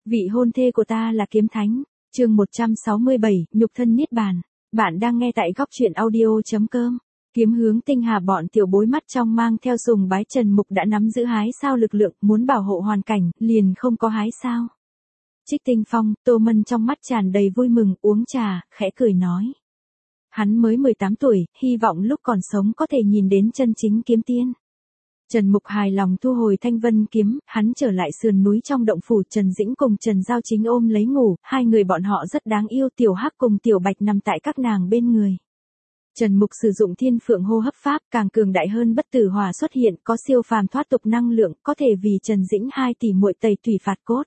Vị hôn thê của ta là kiếm thánh. Chương 167, nhục thân niết bàn. Bạn đang nghe tại góc truyện audio.com. Kiếm hướng tinh hà bọn tiểu bối mắt trong mang theo sùng bái Trần Mục đã nắm giữ hái sao lực lượng, muốn bảo hộ hoàn cảnh, liền không có hái sao. Trích Tinh Phong, Tô Mân trong mắt tràn đầy vui mừng, uống trà, khẽ cười nói. Hắn mới 18 tuổi, hy vọng lúc còn sống có thể nhìn đến chân chính kiếm tiên. Trần Mục hài lòng thu hồi thanh vân kiếm, hắn trở lại sườn núi trong động phủ. Trần Dĩnh cùng Trần Giao Chính ôm lấy ngủ, hai người bọn họ rất đáng yêu. Tiểu Hắc cùng Tiểu Bạch nằm tại các nàng bên người. Trần Mục sử dụng thiên phượng hô hấp pháp, càng cường đại hơn bất tử hỏa xuất hiện, có siêu phàm thoát tục năng lượng, có thể vì Trần Dĩnh hai tỷ muội tẩy thủy phạt cốt.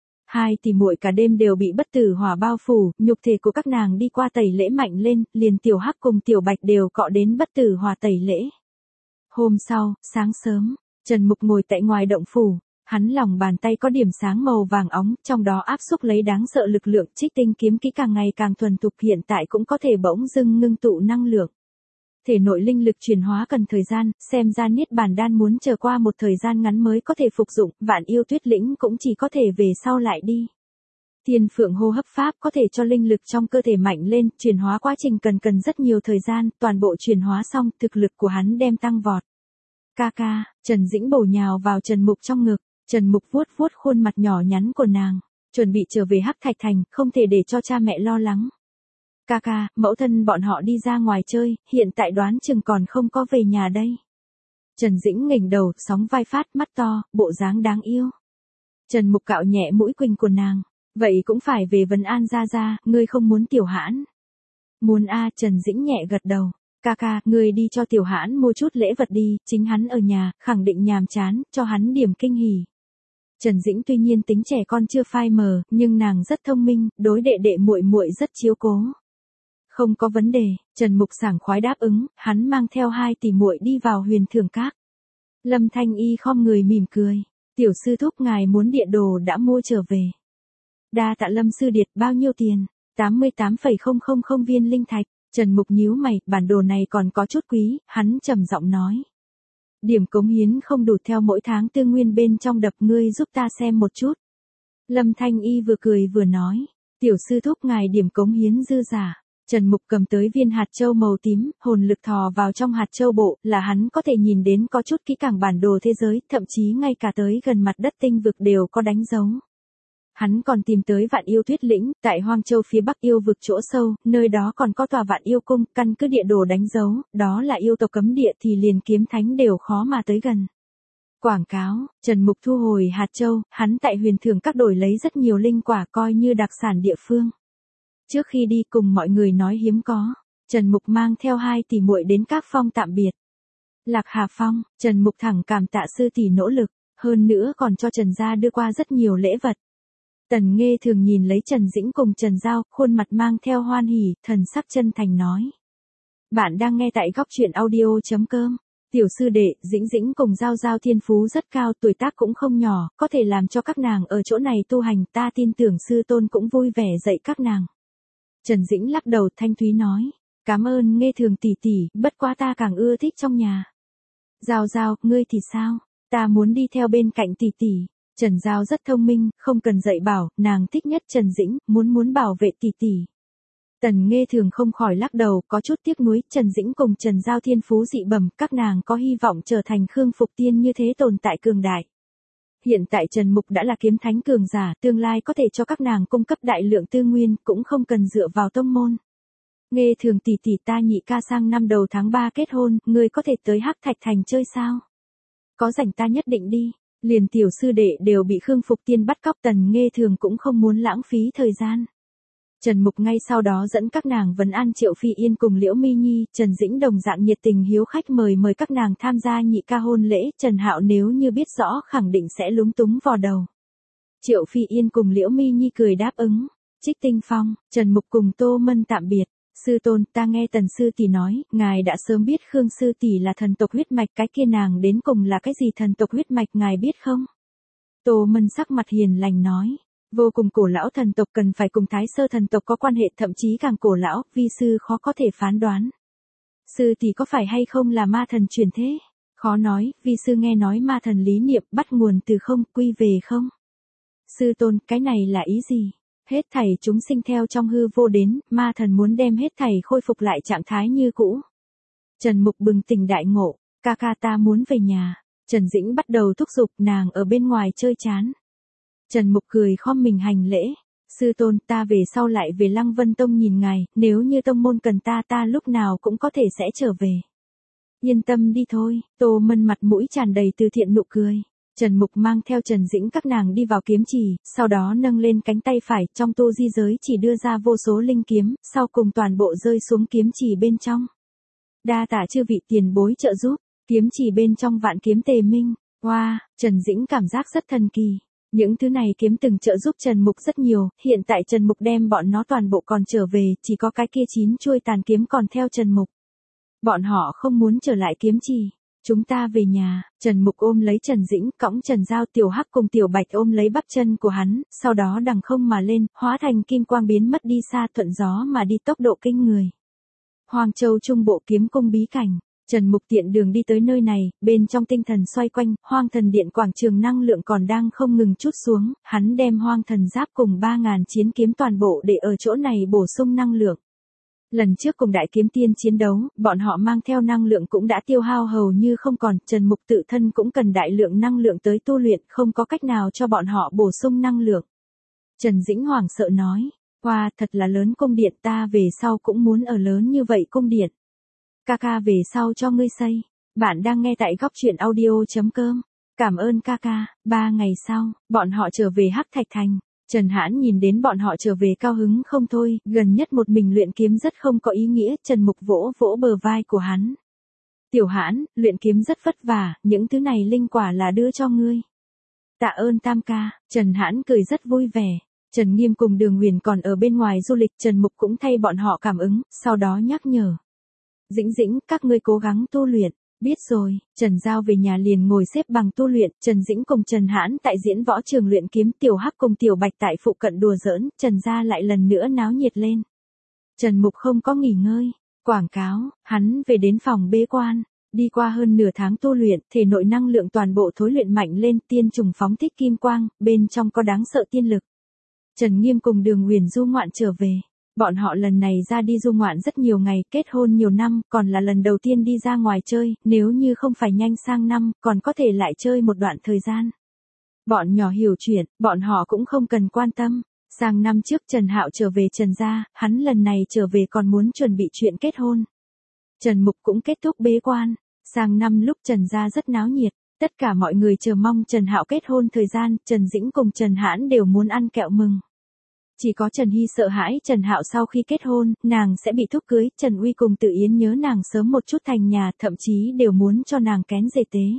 Hai tỷ muội cả đêm đều bị bất tử hỏa bao phủ, nhục thể của các nàng đi qua tẩy lễ mạnh lên, liền Tiểu Hắc cùng Tiểu Bạch đều cọ đến bất tử hỏa tẩy lễ. Hôm sau, sáng sớm, Trần Mục ngồi tại ngoài động phủ, hắn lòng bàn tay có điểm sáng màu vàng óng, trong đó áp xúc lấy đáng sợ lực lượng. Trích tinh kiếm kỹ càng ngày càng thuần thục, hiện tại cũng có thể bỗng dưng ngưng tụ năng lượng. Thể nội linh lực chuyển hóa cần thời gian, xem ra niết bàn đan muốn chờ qua một thời gian ngắn mới có thể phục dụng, Vạn Yêu Tuyết Lĩnh cũng chỉ có thể về sau lại đi. Thiên phượng hô hấp pháp có thể cho linh lực trong cơ thể mạnh lên, chuyển hóa quá trình cần rất nhiều thời gian, toàn bộ chuyển hóa xong, thực lực của hắn đem tăng vọt. Ca, Trần Dĩnh bổ nhào vào Trần Mục trong ngực, Trần Mục vuốt vuốt khuôn mặt nhỏ nhắn của nàng, chuẩn bị trở về Hắc Thạch Thành, không thể để cho cha mẹ lo lắng. Ca, mẫu thân bọn họ đi ra ngoài chơi, hiện tại đoán chừng còn không có về nhà đây. Trần Dĩnh nghỉnh đầu, sóng vai phát, mắt to, bộ dáng đáng yêu. Trần Mục cạo nhẹ mũi quỳnh của nàng, vậy cũng phải về vấn an ra, ngươi không muốn Tiểu Hãn? Muốn a, Trần Dĩnh nhẹ gật đầu. Ca, ngươi đi cho Tiểu Hãn mua chút lễ vật đi, chính hắn ở nhà, khẳng định nhàm chán, cho hắn điểm kinh hỉ. Trần Dĩnh tuy nhiên tính trẻ con chưa phai mờ, nhưng nàng rất thông minh, đối đệ đệ muội muội rất chiếu cố. Không có vấn đề, Trần Mục sảng khoái đáp ứng, hắn mang theo hai tỷ muội đi vào Huyền Thường Các. Lâm Thanh Y khom người mỉm cười, tiểu sư thúc ngài muốn địa đồ đã mua trở về. Đa tạ Lâm sư điệt, bao nhiêu tiền? 88,000 viên linh thạch. Trần Mục nhíu mày, bản đồ này còn có chút quý, hắn trầm giọng nói. Điểm cống hiến không đủ, theo mỗi tháng tư nguyên bên trong đập, ngươi giúp ta xem một chút. Lâm Thanh Y vừa cười vừa nói, tiểu sư thúc ngài điểm cống hiến dư giả. Trần Mục cầm tới viên hạt châu màu tím, hồn lực thò vào trong hạt châu bộ, là hắn có thể nhìn đến có chút kỹ càng bản đồ thế giới, thậm chí ngay cả tới gần mặt đất tinh vực đều có đánh dấu. Hắn còn tìm tới Vạn Yêu Tuyết Lĩnh, tại Hoang Châu phía Bắc yêu vực chỗ sâu, nơi đó còn có tòa Vạn Yêu Cung, căn cứ địa đồ đánh dấu, đó là yêu tộc cấm địa thì liền kiếm thánh đều khó mà tới gần. Quảng cáo, Trần Mục thu hồi hạt châu, hắn tại Huyền Thường Các đổi lấy rất nhiều linh quả coi như đặc sản địa phương. Trước khi đi cùng mọi người nói hiếm có, Trần Mục mang theo hai tỷ muội đến Các Phong tạm biệt. Lạc Hà Phong, Trần Mục thẳng cảm tạ sư tỷ nỗ lực, hơn nữa còn cho Trần gia đưa qua rất nhiều lễ vật. Tần Nghê thường nhìn lấy Trần Dĩnh cùng Trần Giao, khuôn mặt mang theo hoan hỉ, thần sắc chân thành nói. Bạn đang nghe tại góc truyện audio.com. Tiểu sư đệ, Dĩnh cùng Giao thiên phú rất cao, tuổi tác cũng không nhỏ, có thể làm cho các nàng ở chỗ này tu hành, ta tin tưởng sư tôn cũng vui vẻ dạy các nàng. Trần Dĩnh lắc đầu thanh thúy nói. Cảm ơn Nghê thường tỷ tỷ, bất quá ta càng ưa thích trong nhà. Giao, ngươi thì sao? Ta muốn đi theo bên cạnh tỷ tỷ. Trần Giao rất thông minh, không cần dạy bảo, nàng thích nhất Trần Dĩnh, muốn bảo vệ tỷ tỷ. Tần Nghê thường không khỏi lắc đầu, có chút tiếc nuối, Trần Dĩnh cùng Trần Giao thiên phú dị bẩm, các nàng có hy vọng trở thành Khương Phục Tiên như thế tồn tại cường đại. Hiện tại Trần Mục đã là kiếm thánh cường giả, tương lai có thể cho các nàng cung cấp đại lượng tư nguyên, cũng không cần dựa vào tông môn. Nghê thường tỷ tỷ, ta nhị ca sang năm đầu tháng 3 kết hôn, ngươi có thể tới Hắc Thạch Thành chơi sao? Có rảnh ta nhất định đi. Liền tiểu sư đệ đều bị Khương Phục Tiên bắt cóc, Tần Nghê thường cũng không muốn lãng phí thời gian. Trần Mục ngay sau đó dẫn các nàng vấn an Triệu Phi Yên cùng Liễu Mi Nhi, Trần Dĩnh đồng dạng nhiệt tình hiếu khách mời các nàng tham gia nhị ca hôn lễ, Trần Hạo nếu như biết rõ khẳng định sẽ lúng túng vò đầu. Triệu Phi Yên cùng Liễu Mi Nhi cười đáp ứng. Trích Tinh Phong, Trần Mục cùng Tô Mân tạm biệt. Sư tôn, ta nghe Tần sư tỷ nói, ngài đã sớm biết Khương sư tỷ là thần tộc huyết mạch, cái kia nàng đến cùng là cái gì thần tộc huyết mạch ngài biết không? Tô Mân sắc mặt hiền lành nói, vô cùng cổ lão thần tộc cần phải cùng Thái Sơ thần tộc có quan hệ, thậm chí càng cổ lão, vi sư khó có thể phán đoán. Sư tỷ có phải hay không là ma thần truyền thế? Khó nói, vi sư nghe nói ma thần lý niệm bắt nguồn từ không, quy về không. Sư tôn, cái này là ý gì? Hết thảy chúng sinh theo trong hư vô đến, ma thần muốn đem hết thảy khôi phục lại trạng thái như cũ. Trần Mục bừng tỉnh đại ngộ, ca ca ta muốn về nhà. Trần Dĩnh bắt đầu thúc giục nàng ở bên ngoài chơi chán. Trần Mục cười khom mình hành lễ. Sư tôn, ta về sau lại về Lăng Vân Tông nhìn ngài, nếu như tông môn cần ta lúc nào cũng có thể sẽ trở về. Yên tâm đi thôi, Tô Mân mặt mũi tràn đầy từ thiện nụ cười. Trần Mục mang theo Trần Dĩnh các nàng đi vào kiếm trì, sau đó nâng lên cánh tay phải, trong tu di giới chỉ đưa ra vô số linh kiếm, sau cùng toàn bộ rơi xuống kiếm trì bên trong. Đa tạ chư vị tiền bối trợ giúp, kiếm trì bên trong vạn kiếm tề minh. Wow, Trần Dĩnh cảm giác rất thần kỳ. Những thứ này kiếm từng trợ giúp Trần Mục rất nhiều, hiện tại Trần Mục đem bọn nó toàn bộ còn trở về, chỉ có cái kia 9 chuôi tàn kiếm còn theo Trần Mục. Bọn họ không muốn trở lại kiếm trì. Chúng ta về nhà. Trần Mục ôm lấy Trần Dĩnh, cõng Trần Giao, Tiểu Hắc cùng Tiểu Bạch ôm lấy bắp chân của hắn, sau đó đằng không mà lên, hóa thành kim quang biến mất đi xa, thuận gió mà đi tốc độ kinh người. Hoang Châu Trung Bộ kiếm cung bí cảnh. Trần Mục tiện đường đi tới nơi này, bên trong tinh thần xoay quanh, Hoang Thần Điện quảng trường năng lượng còn đang không ngừng trút xuống, hắn đem Hoang Thần Giáp cùng 3000 chiến kiếm toàn bộ để ở chỗ này bổ sung năng lượng. Lần trước cùng Đại Kiếm Tiên chiến đấu, bọn họ mang theo năng lượng cũng đã tiêu hao hầu như không còn, Trần Mục tự thân cũng cần đại lượng năng lượng tới tu luyện, không có cách nào cho bọn họ bổ sung năng lượng. Trần Dĩnh hoảng sợ nói, wow, thật là lớn cung điện, ta về sau cũng muốn ở lớn như vậy cung điện. Ca ca về sau cho ngươi xây. Bạn đang nghe tại góc truyện audio.com. Cảm ơn ca ca. 3 ngày sau, bọn họ trở về Hắc Thạch Thành. Trần Hãn nhìn đến bọn họ trở về cao hứng không thôi, gần nhất một mình luyện kiếm rất không có ý nghĩa, Trần Mục vỗ vỗ bờ vai của hắn. Tiểu Hãn, luyện kiếm rất vất vả, những thứ này linh quả là đưa cho ngươi. Tạ ơn Tam ca, Trần Hãn cười rất vui vẻ. Trần Nghiêm cùng Đường Huyền còn ở bên ngoài du lịch, Trần Mục cũng thay bọn họ cảm ứng, sau đó nhắc nhở. Dĩnh Dĩnh, các ngươi cố gắng tu luyện. Biết rồi, Trần Giao về nhà liền ngồi xếp bằng tu luyện, Trần Dĩnh cùng Trần Hãn tại diễn võ trường luyện kiếm, Tiểu Hắc cùng Tiểu Bạch tại phụ cận đùa giỡn, Trần gia lại lần nữa náo nhiệt lên. Trần Mục không có nghỉ ngơi, quảng cáo, hắn về đến phòng bế quan, đi qua hơn nửa tháng tu luyện, thể nội năng lượng toàn bộ thối luyện mạnh lên, tiên trùng phóng thích kim quang, bên trong có đáng sợ tiên lực. Trần Nghiêm cùng Đường Huyền du ngoạn trở về. Bọn họ lần này ra đi du ngoạn rất nhiều ngày, kết hôn nhiều năm, còn là lần đầu tiên đi ra ngoài chơi, nếu như không phải nhanh sang năm, còn có thể lại chơi một đoạn thời gian. Bọn nhỏ hiểu chuyện, bọn họ cũng không cần quan tâm. Sang năm trước Trần Hạo trở về Trần gia, hắn lần này trở về còn muốn chuẩn bị chuyện kết hôn. Trần Mục cũng kết thúc bế quan. Sang năm lúc Trần gia rất náo nhiệt, tất cả mọi người chờ mong Trần Hạo kết hôn thời gian, Trần Dĩnh cùng Trần Hãn đều muốn ăn kẹo mừng. Chỉ có Trần Hy sợ hãi Trần Hạo sau khi kết hôn, nàng sẽ bị thúc cưới, Trần Uy cùng Tự Yến nhớ nàng sớm một chút thành nhà, thậm chí đều muốn cho nàng kén dề tế.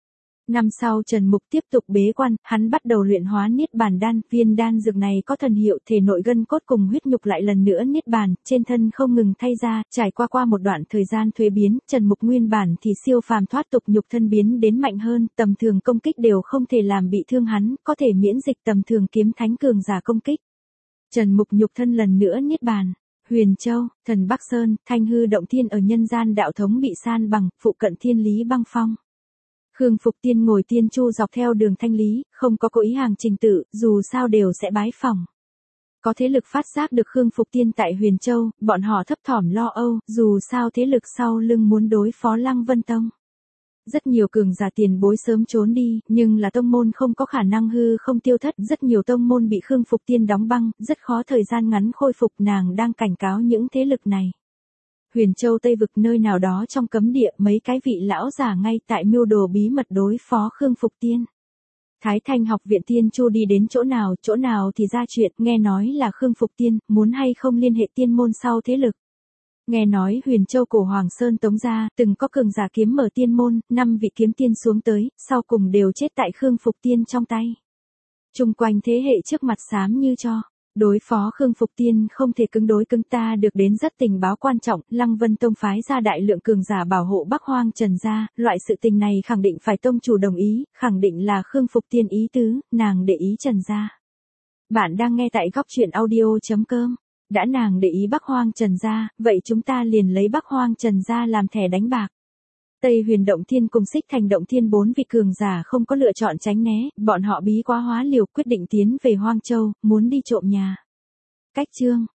Năm sau Trần Mục tiếp tục bế quan, hắn bắt đầu luyện hóa Niết Bàn đan, viên đan dược này có thần hiệu thể nội gân cốt cùng huyết nhục lại lần nữa Niết Bàn, trên thân không ngừng thay ra, trải qua một đoạn thời gian thuế biến, Trần Mục nguyên bản thì siêu phàm thoát tục nhục thân biến đến mạnh hơn, tầm thường công kích đều không thể làm bị thương hắn, có thể miễn dịch tầm thường kiếm thánh cường giả công kích. Trần Mục nhục thân lần nữa Niết Bàn. Huyền Châu, Thần Bắc Sơn, Thanh Hư Động Thiên ở nhân gian đạo thống bị san bằng, phụ cận Thiên Lý băng phong. Khương Phục Tiên ngồi tiên chu dọc theo đường Thanh Lý, không có cố ý hàng trình tự, dù sao đều sẽ bái phỏng. Có thế lực phát giác được Khương Phục Tiên tại Huyền Châu, bọn họ thấp thỏm lo âu, dù sao thế lực sau lưng muốn đối phó Lăng Vân Tông. Rất nhiều cường giả tiền bối sớm trốn đi, nhưng là tông môn không có khả năng hư không tiêu thất, rất nhiều tông môn bị Khương Phục Tiên đóng băng, rất khó thời gian ngắn khôi phục, nàng đang cảnh cáo những thế lực này. Huyền Châu Tây vực nơi nào đó trong cấm địa, mấy cái vị lão giả ngay tại mưu đồ bí mật đối phó Khương Phục Tiên. Thái Thanh học viện Tiên Chu đi đến chỗ nào thì ra chuyện, nghe nói là Khương Phục Tiên, muốn hay không liên hệ tiên môn sau thế lực. Nghe nói Huyền Châu cổ Hoàng Sơn Tống gia, từng có cường giả kiếm mở tiên môn, 5 vị kiếm tiên xuống tới, sau cùng đều chết tại Khương Phục Tiên trong tay. Trung quanh thế hệ trước mặt xám như cho. Đối phó Khương Phục Tiên không thể cứng đối cứng, ta được đến rất tình báo quan trọng, Lăng Vân Tông phái ra đại lượng cường giả bảo hộ Bắc Hoang Trần gia, loại sự tình này khẳng định phải tông chủ đồng ý, khẳng định là Khương Phục Tiên ý tứ, nàng để ý Trần gia. Bạn đang nghe tại góc truyện audio.com. Đã nàng để ý Bắc Hoang Trần gia, vậy chúng ta liền lấy Bắc Hoang Trần gia làm thẻ đánh bạc. Tây Huyền Động Thiên cùng Xích Thành Động Thiên 4 vị cường giả không có lựa chọn tránh né, bọn họ bí quá hóa liều quyết định tiến về Hoang Châu, muốn đi trộm nhà. Cách chương